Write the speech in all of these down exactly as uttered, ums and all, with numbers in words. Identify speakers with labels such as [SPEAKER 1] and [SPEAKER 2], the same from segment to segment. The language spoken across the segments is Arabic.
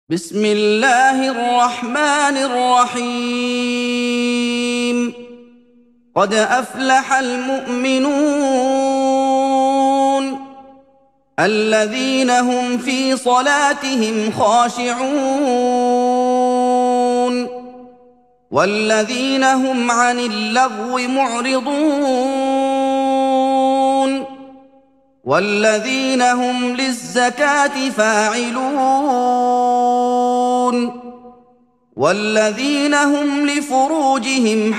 [SPEAKER 1] بسم الله الرحمن الرحيم. قد أفلح المؤمنون الذين هم في صلاتهم خاشعون والذين هم عن اللغو معرضون والذين هم للزكاة فاعلون والذين هم لفروجهم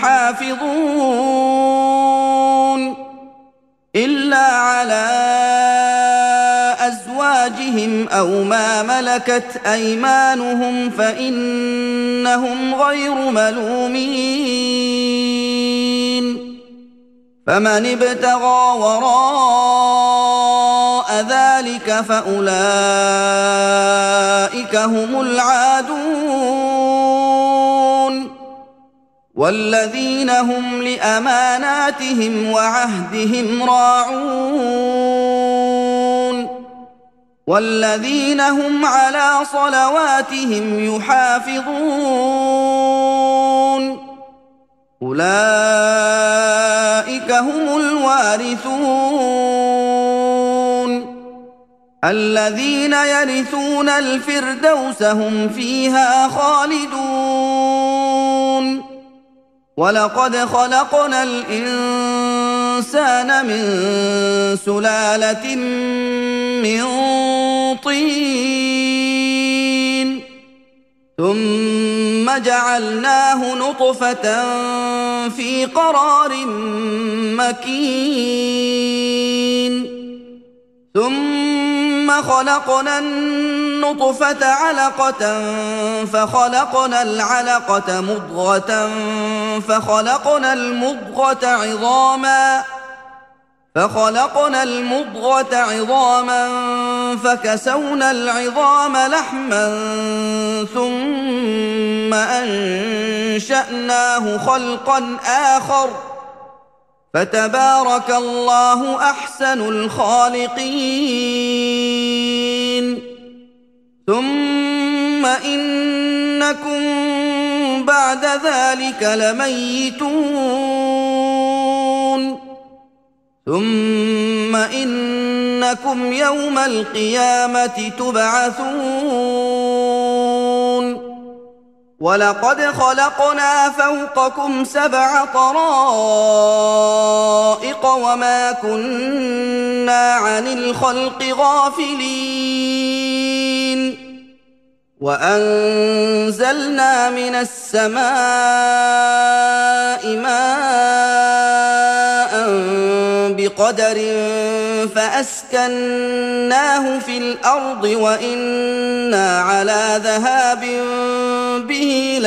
[SPEAKER 1] حافظون إلا على أزواجهم أو ما ملكت أيمانهم فإنهم غير ملومين. فمن ابتغى وراء ذلك فأولئك هم العادون والذين هم لأماناتهم وعهدهم راعون والذين هم على صلواتهم يحافظون أولئك هم الوارثون الذين يرثون الفردوس هم فيها خالدون. ولقد خلقنا الإنسان من سلالة من طين ثم جعلناه نطفة في قرار مكين ثم خلقنا النطفة علقة فخلقنا العلقة مضغة فخلقنا المضغة عظاما فخلقنا المضغة عظاما فكسونا العظام لحما ثم أنشأناه خلقا آخر فتبارك الله أحسن الخالقين. ثم إنكم بعد ذلك لميتون ثم إنكم يوم القيامة تبعثون. ولقد خلقنا فوقكم سبع طرائق وما كنا عن الخلق غافلين وأنزلنا من السماء ماء بقدر فأسكناه في الأرض وإنا على ذهاب به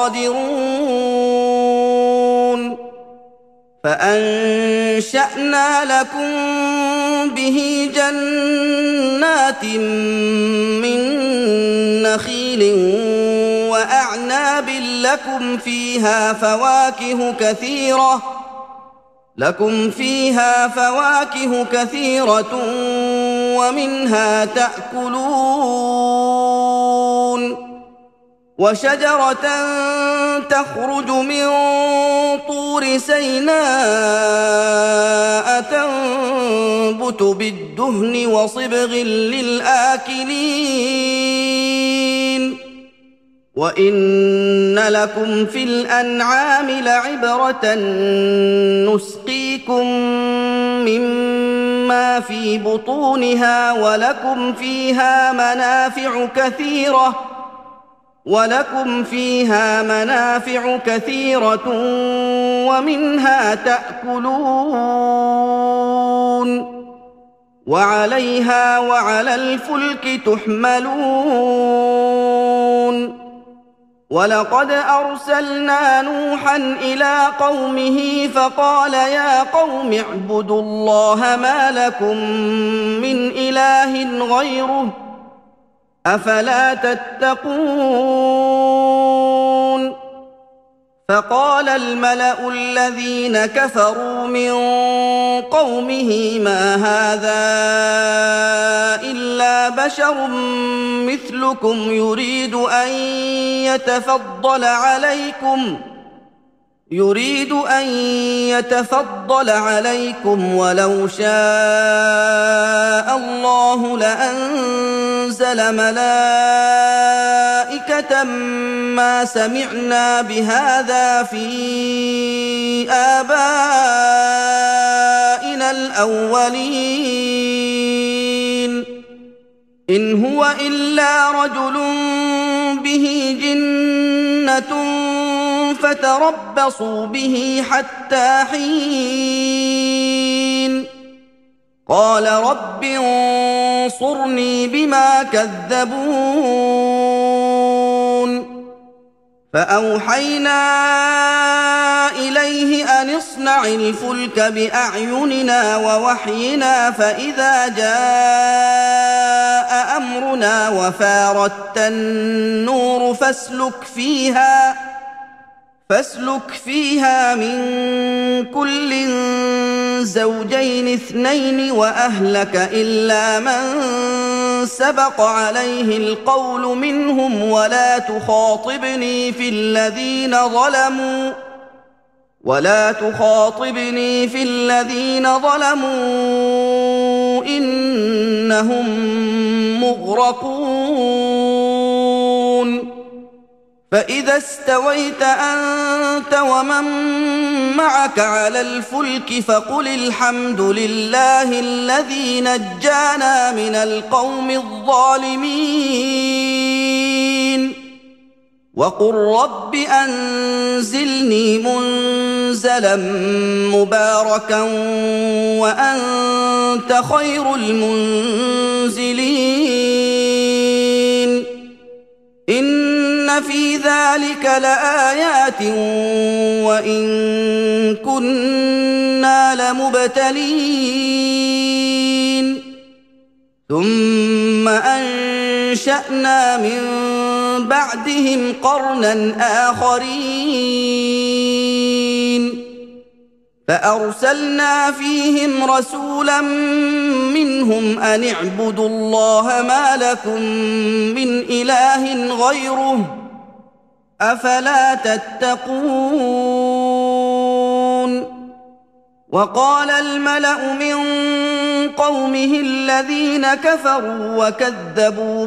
[SPEAKER 1] لقادرون فأنشأنا لكم به جنات من نخيل وأعناب لكم فيها فواكه كثيرة لكم فيها فواكه كثيرة ومنها تأكلون وشجرة تخرج من طور سيناء تنبت بالدهن وصبغ للآكلين وإن لكم في الأنعام لعبرة نسقيكم مما في بطونها ولكم فيها منافع كثيرة ولكم فيها منافع كثيرة ومنها تأكلون وعليها وعلى الفلك تحملون. ولقد أرسلنا نوحا إلى قومه فقال يا قوم اعبدوا الله ما لكم من إله غيره أفلا تتقون فقال الملأ الذين كفروا من قومه ما هذا إلا بشر مثلكم يريد أن يتفضل عليكم يريد أن يتفضل عليكم ولو شاء الله لأنزل ملائكة ما سمعنا بهذا في آبائنا الأولين إن هو إلا رجل به جنة فتربصوا به حتى حين قال رب انصرني بما كذبون فأوحينا إليه أن اصنع الفلك بأعيننا ووحينا فإذا جاء أمرنا وفاردت النور فاسلك فيها فاسلك فيها من كل زوجين اثنين وأهلك إلا من سبق عليه القول منهم ولا تخاطبني في الذين ظلموا ولا تخاطبني في الذين ظلموا إنهم مغرقون فإذا استويت أنت ومن معك على الفلك فقل الحمد لله الذي نجانا من القوم الظالمين وقل رب أنزلني منزلا مباركا وأنت خير المنزلين إن في ذلك لآيات وإن كنا لمبتلين ثم أنشأنا من بعدهم قرنا آخرين فأرسلنا فيهم رسولا منهم أن اعبدوا الله ما لكم من إله غيره أفلا تتقون وقال الملأ من قومه الذين كفروا وكذبوا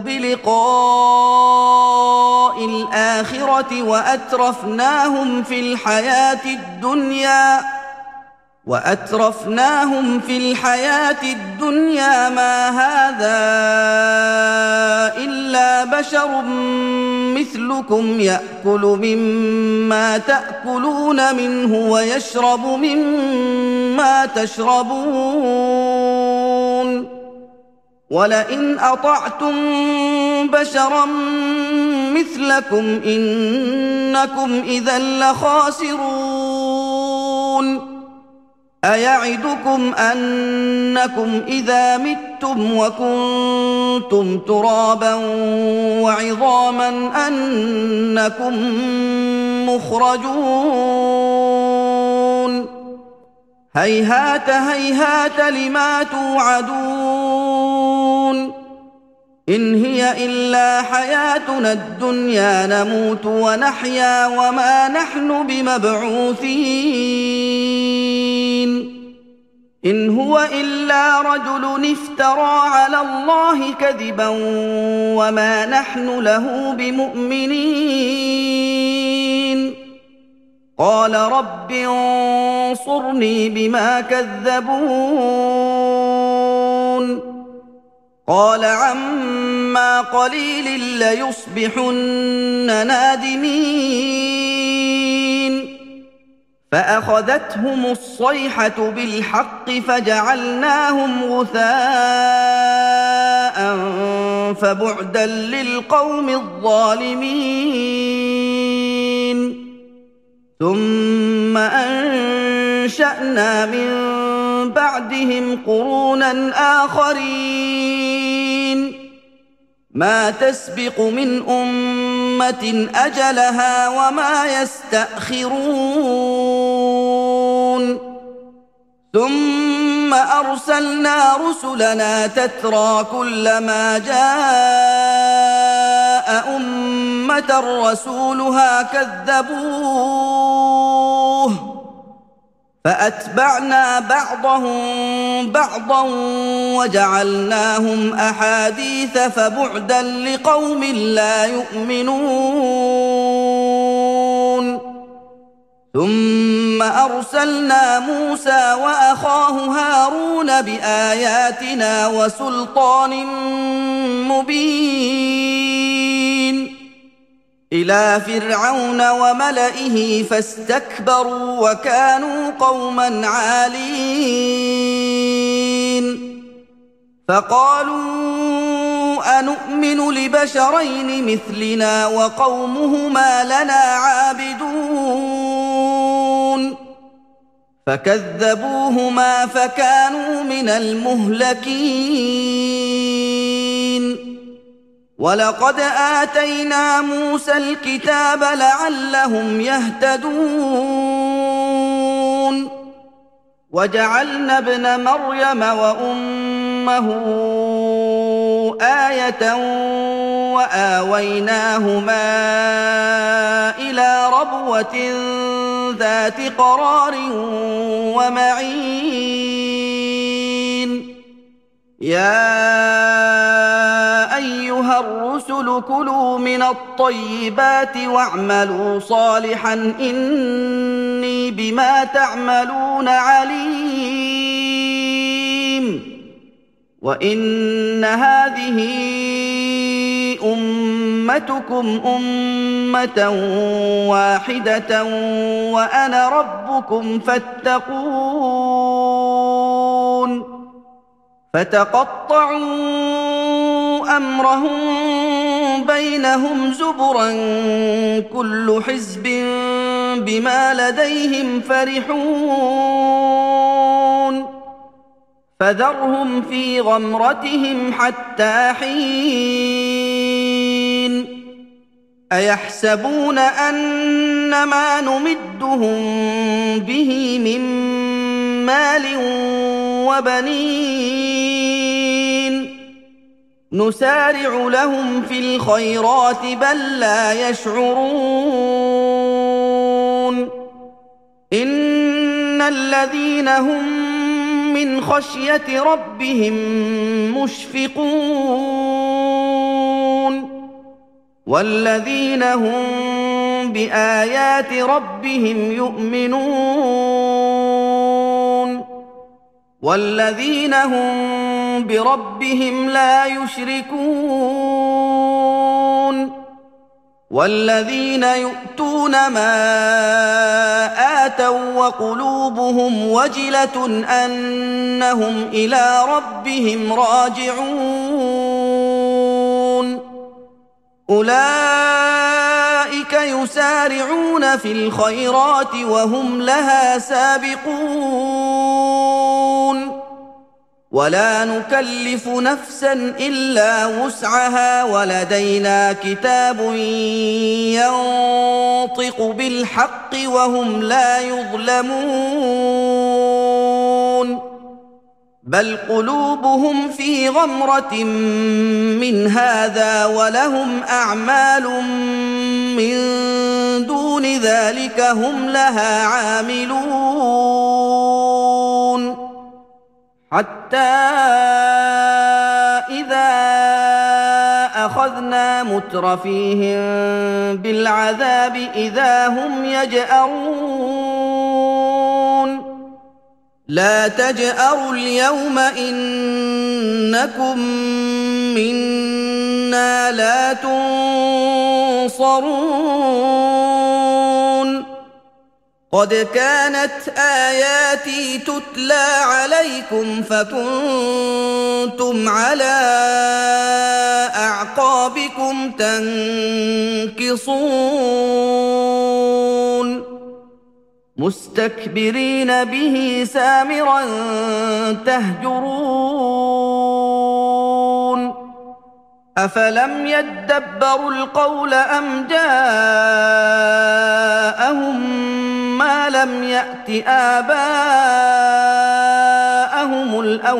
[SPEAKER 1] بلقاء الآخرة وأترفناهم في الحياة الدنيا وأترفناهم في الحياة الدنيا ما هذا إلا بشر مثلكم يأكل مما تأكلون منه ويشرب مما تشربون ولئن أطعتم بشرا مثلكم إنكم إذا لخاسرون أيعدكم أنكم إذا متم وكنتم ترابا وعظاما أنكم مخرجون هيهات هيهات لما توعدون إن هي إلا حياتنا الدنيا نموت ونحيا وما نحن بمبعوثين إن هو إلا رجل افترى على الله كذبا وما نحن له بمؤمنين قال رب انصرني بما كذبون قال عما قليل ليصبحن نادمين فأخذتهم الصيحة بالحق فجعلناهم غثاء فبعدا للقوم الظالمين ثم أنشأنا من بعدهم قرونا آخرين ما تسبق من أمة أمة أجلها وما يستأخرون ثم أرسلنا رسلنا تترى كلما جاء أمة رسولها كذبوه فأتبعنا بعضهم بعضا وجعلناهم أحاديث فبعدا لقوم لا يؤمنون ثم أرسلنا موسى وأخاه هارون بآياتنا وسلطان مبين إلى فرعون وملئه فاستكبروا وكانوا قوما عالين فقالوا أنؤمن لبشرين مثلنا وقومهما لنا عابدون فكذبوهما فكانوا من المهلكين ولقد آتينا موسى الكتاب لعلهم يهتدون وجعلنا ابن مريم وأمه آية وآويناهما إلى ربوة ذات قرار ومعين يا أيها الرسل كلوا من الطيبات واعملوا صالحا إني بما تعملون عليم وإن هذه أمتكم أمة واحدة وأنا ربكم فاتقون فتقطعوا أمرهم بينهم زبرا كل حزب بما لديهم فرحون فذرهم في غمرتهم حتى حين أيحسبون أن ما نمدهم به من مال وبنين نسارع لهم في الخيرات بل لا يشعرون إن الذين هم من خشية ربهم مشفقون والذين هم بآيات ربهم يؤمنون والذين هم بربهم لا يشركون والذين يؤتون ما آتوا وقلوبهم وجلة أنهم إلى ربهم راجعون أولئك يسارعون في الخيرات وهم لها سابقون ولا نكلف نفسا إلا وسعها ولدينا كتاب ينطق بالحق وهم لا يظلمون بل قلوبهم في غمرة من هذا ولهم أعمال من دون ذلك هم لها عاملون حتى إذا أخذنا مترفيهم بالعذاب إذا هم يجأرون لا تجأروا اليوم إنكم منا لا تنصرون قد كانت آياتي تتلى عليكم فكنتم على أعقابكم تنكصون مستكبرين به سامرا تهجرون أفلم يدبروا القول أم جاءهم ما لم يأت آباءهم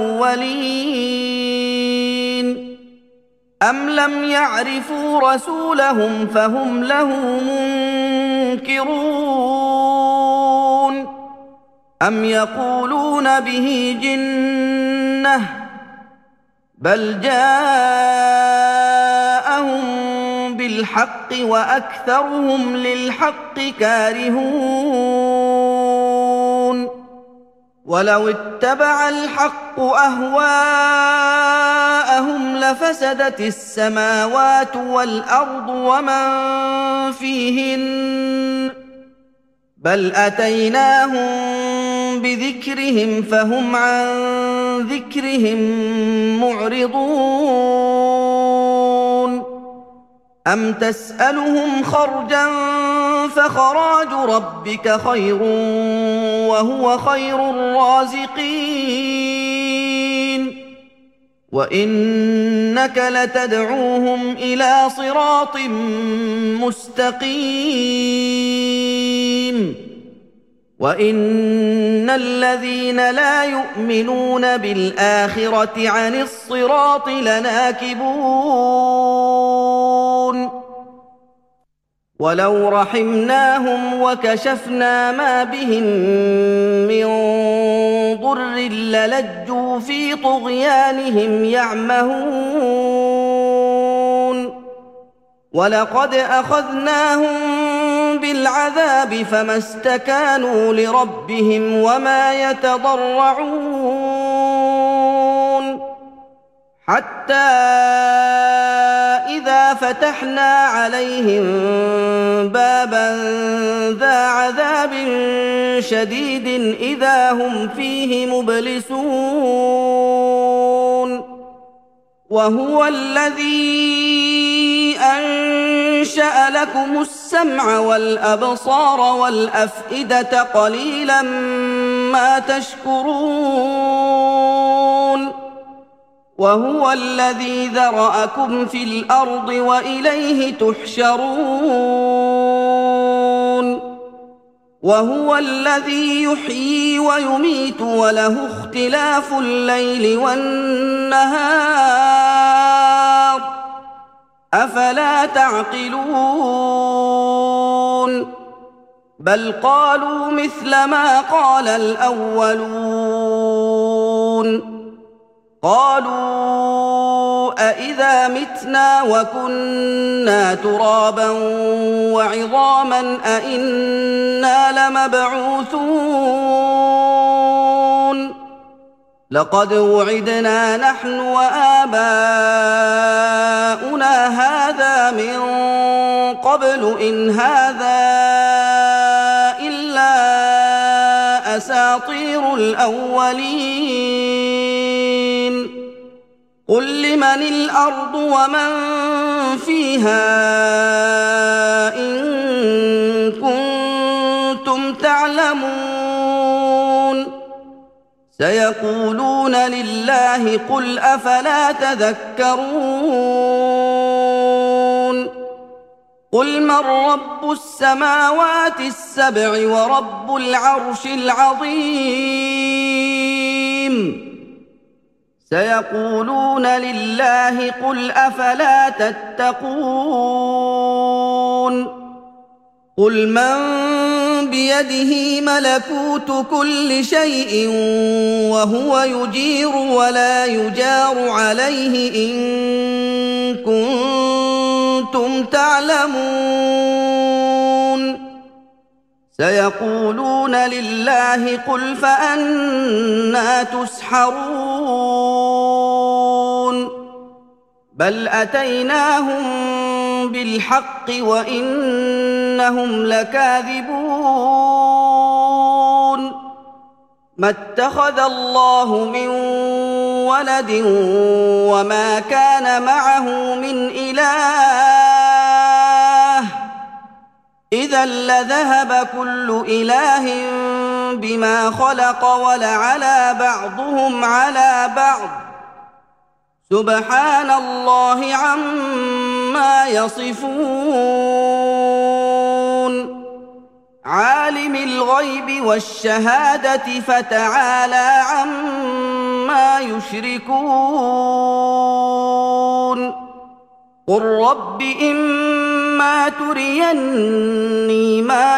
[SPEAKER 1] الأولين أم لم يعرفوا رسولهم فهم له منكرون أم يقولون به جنة بل جاءهم بالحق وأكثرهم للحق كارهون ولو اتبع الحق أهواءهم لفسدت السماوات والأرض ومن فيهن بل أتيناهم بذكرهم فهم عن ذكرهم معرضون أم تسألهم خرجا فخراج ربك خير وهو خير الرازقين وإنك لتدعوهم إلى صراط مستقيم وإن الذين لا يؤمنون بالآخرة عن الصراط لناكبون ولو رحمناهم وكشفنا ما بهم من ضر للجوا في طغيانهم يعمهون ولقد أخذناهم بالعذاب فما استكانوا لربهم وما يتضرعون حتى إذا فتحنا عليهم بابا ذا عذاب شديد إذا هم فيه مبلسون وهو الذي أنشأ لكم السمع والأبصار والأفئدة قليلا ما تشكرون وهو الذي ذرأكم في الأرض وإليه تحشرون وهو الذي يحيي ويميت وله اختلاف الليل والنهار أفلا تعقلون بل قالوا مثل ما قال الأولون قالوا أإذا متنا وكنا ترابا وعظاما أإنا لمبعوثون لقد وعدنا نحن وآباؤنا هذا من قبل إن هذا إلا أساطير الأولين قل لمن الأرض ومن فيها إن كنتم تعلمون سيقولون لله قل أفلا تذكرون قل من رب السماوات السبع ورب العرش العظيم سيقولون لله قل أفلا تتقون قل من بيده ملكوت كل شيء وهو يجير ولا يجار عليه إن كنتم تعلمون سيقولون لله قل فأنى تسحرون بل أتيناهم بالحق وإنهم لكاذبون ما اتخذ الله من ولد وما كان معه من إله إذا لذهب كل إله بما خلق ولعلى بعضهم على بعض سبحان الله عما يصفون عالم الغيب والشهادة فتعالى عما يشركون قل رب إما تريني ما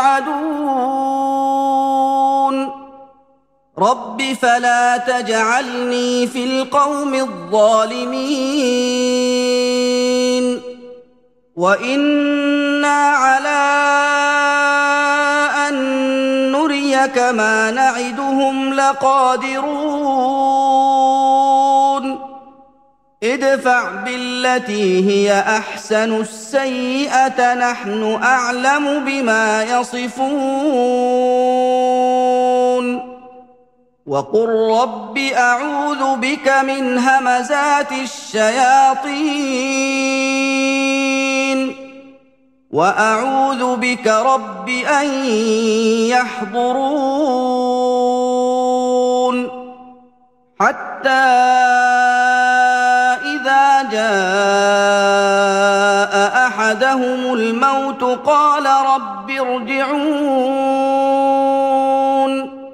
[SPEAKER 1] يوعدون رب فلا تجعلني في القوم الظالمين وإنا على أن نريك ما نعدهم لقادرون ادفع بالتي هي أحسن السيئة نحن أعلم بما يصفون وقل رب أعوذ بك من همزات الشياطين وأعوذ بك رب أن يحضرون حتى إذا جاء أحدهم الموت قال رب ارجعون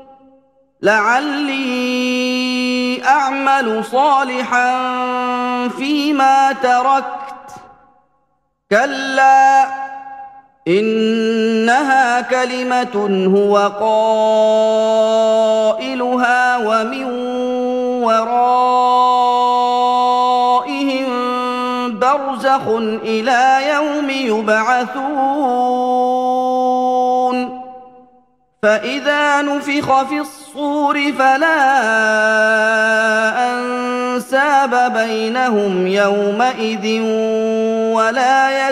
[SPEAKER 1] لعلي أعمل صالحا فيما تركت كلا إنها كلمة هو قائلها ومن ورائهم برزخ إلى يوم يبعثون فإذا نفخ في الصور فلا أنساب بينهم يومئذ ولا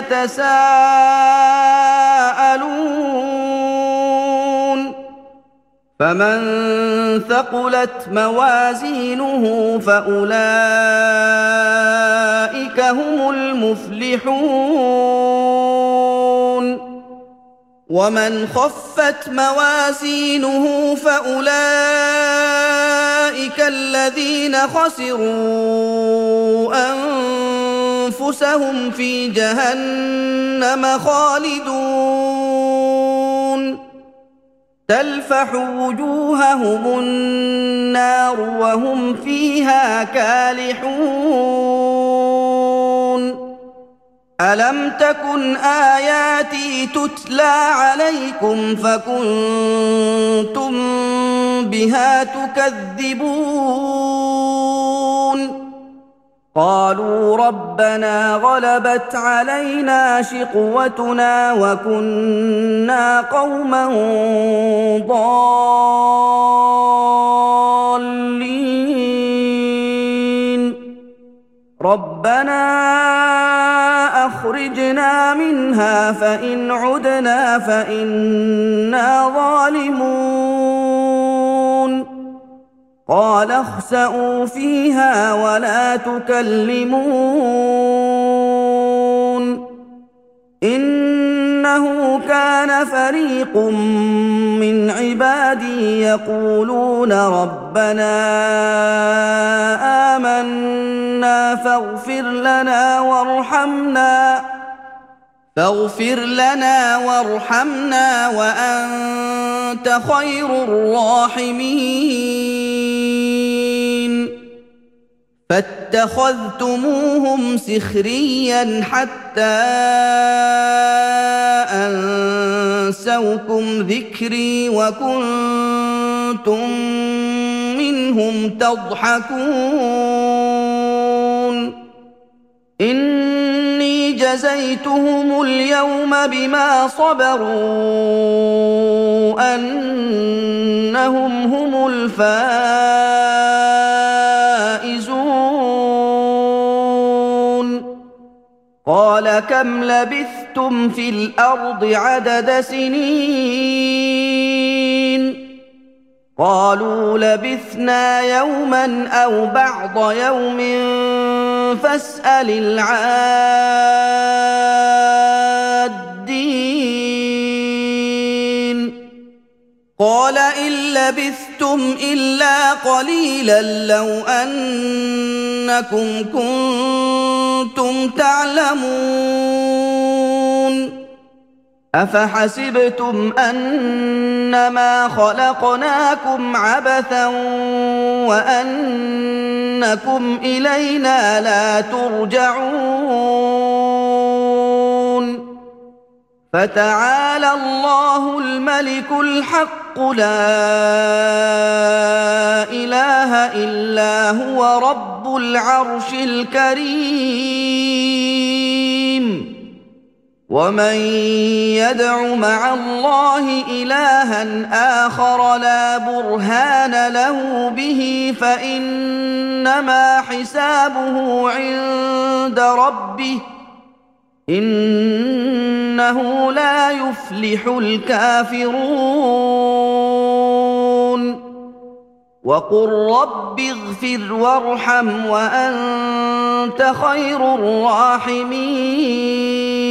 [SPEAKER 1] يتساءلون فمن ثقلت موازينه فأولئك هم المفلحون ومن خفت موازينه فأولئك الذين خسروا أنفسهم في جهنم خالدون تلفح وجوههم النار وهم فيها كالحون ألم تكن آياتي تتلى عليكم فكنتم بها تكذبون قالوا ربنا غلبت علينا شقوتنا وكنا قوما ضالين ربنا أخرجنا منها فإن عدنا فإنا ظالمون قال اخسئوا فيها ولا تكلمون إنه كان فريق من عبادي يقولون ربنا آمنا فاغفر لنا وارحمنا فاغفر لنا وارحمنا وأنت خير الراحمين فاتخذتموهم سخريا حتى أنسوكم ذكري وكنتم منهم تضحكون إني جزيتهم اليوم بما صبروا أنهم هم الفائزون قال كم لبثتم في الأرض عدد سنين قالوا لبثنا يوما أو بعض يوم فاسأل العادين قال إن لبثتم إلا قليلا لو أن إنكم كنتم تعلمون أفحسبتم أنما خلقناكم عبثا وأنكم إلينا لا ترجعون فتعالى الله الملك الحق لا إله إلا هو رب العرش الكريم ومن يدع مع الله إلها آخر لا برهان له به فإنما حسابه عند ربه إنه لا يفلح الكافرون وقل رب اغفر وارحم وأنت خير الراحمين